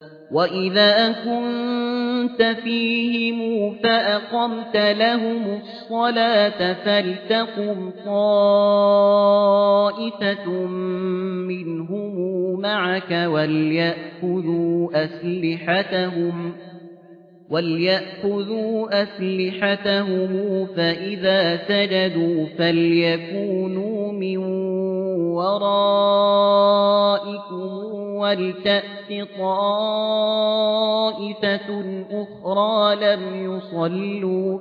وَإِذَا كُنتَ فِيهِمْ فَأَقَمْتَ لَهُمُ الصَّلَاةَ فَلْتَقُمْ طَائِفَةٌ مِّنْهُمْ مَعَكَ وَلْيَأْخُذُوا أَسْلِحَتَهُمْ فَإِذَا سَجَدُوا فَلْيَكُونُوا مِن وَرَائِكُمْ وَلْتَأْتِ طَائِفَةٌ أُخْرَىٰ لَمْ يُصَلُّوا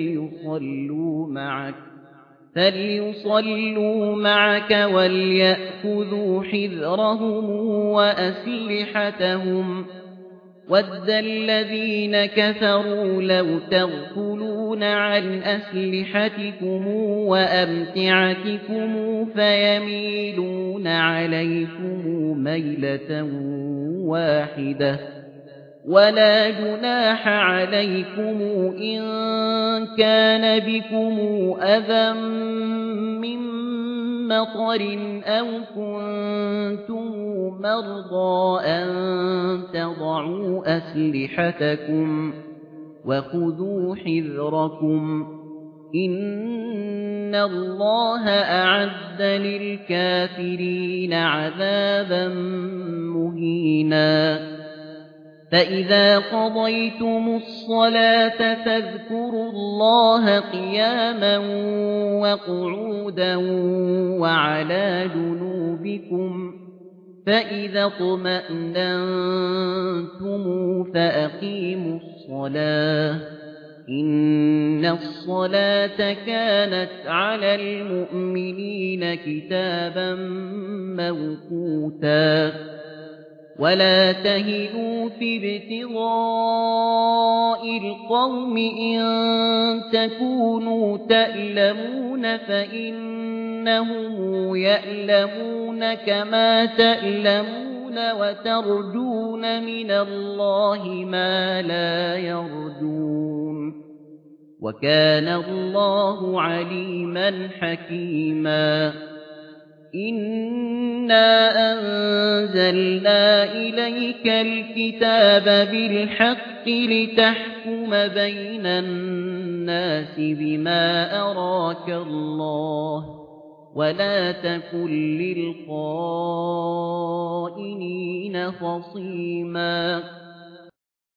فَلْيُصَلُّوا مَعَكَ وَلْيَأْخُذُوا حِذْرَهُمْ وَأَسْلِحَتَهُمْ ۗ وَدَّ الَّذِينَ كَفَرُوا لَوْ تَغْفُلُونَ عَنْ أَسْلِحَتِكُمْ وَأَمْتِعَتِكُمْ فَيَمِيلُونَ عَلَيْكُمْ مَيْلَةً وَاحِدَةً ۚ وَلَا جُنَاحَ عَلَيْكُمْ إِن كَانَ بِكُمْ أَذًى مِّن مَّطَرٍ أَوْ كُنتُم مَّرْضَىٰ أَن تَضَعُوا أَسْلِحَتَكُمْ ۖ وَخُذُوا حِذْرَكُمْ ۗ إِنَّ اللَّهَ أَعَدَّ لِلْكَافِرِينَ عَذَابًا مُّهِينًا فَإِذَا قَضَيْتُمُ الصَّلَاةَ فاذْكُرُوا اللَّهَ قِيَامًا وَقُعُودًا وَعَلَىٰ جُنُوبِكُمْ ۚ فَإِذَا اطْمَأْنَنتُمْ فَأَقِيمُوا الصَّلَاةَ ۚ إِنَّ الصَّلَاةَ كَانَتْ عَلَى الْمُؤْمِنِينَ كِتَابًا مَّوْقُوتًا وَلَا تَهِنُوا فِي ابْتِغَاءِ الْقَوْمِ إِن تَكُونُوا تَأْلَمُونَ فَإِنَّهُمْ يَأْلَمُونَ كَمَا تَأْلَمُونَ وَتَرْجُونَ مِنَ اللَّهِ مَا لَا يَرْجُونَ ۗ وَكَانَ اللَّهُ عَلِيمًا حَكِيمًا إِنَّا أَنزَلْنَا إِلَيْكَ الْكِتَابَ بِالْحَقِّ لِتَحْكُمَ بَيْنَ النَّاسِ بِمَا أَرَاكَ اللَّهُ ۚ وَلَا تَكُن لِّلْخَائِنِينَ خَصِيمًا